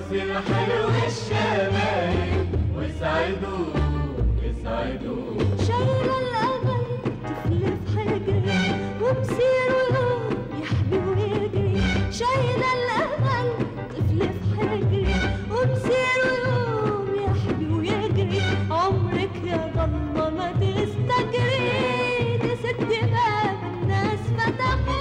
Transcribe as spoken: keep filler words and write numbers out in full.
الحلو الشبايب واسعدوا اسعدوا. شايلة الأمل طفل في حجري ومسيره يوم يحبي ويجري. شايلة الأمل طفل في حجري ومسيره يوم يحبي ويجري. عمرك يا ضلمة ما تستجري، دي ست باب الناس فتحوا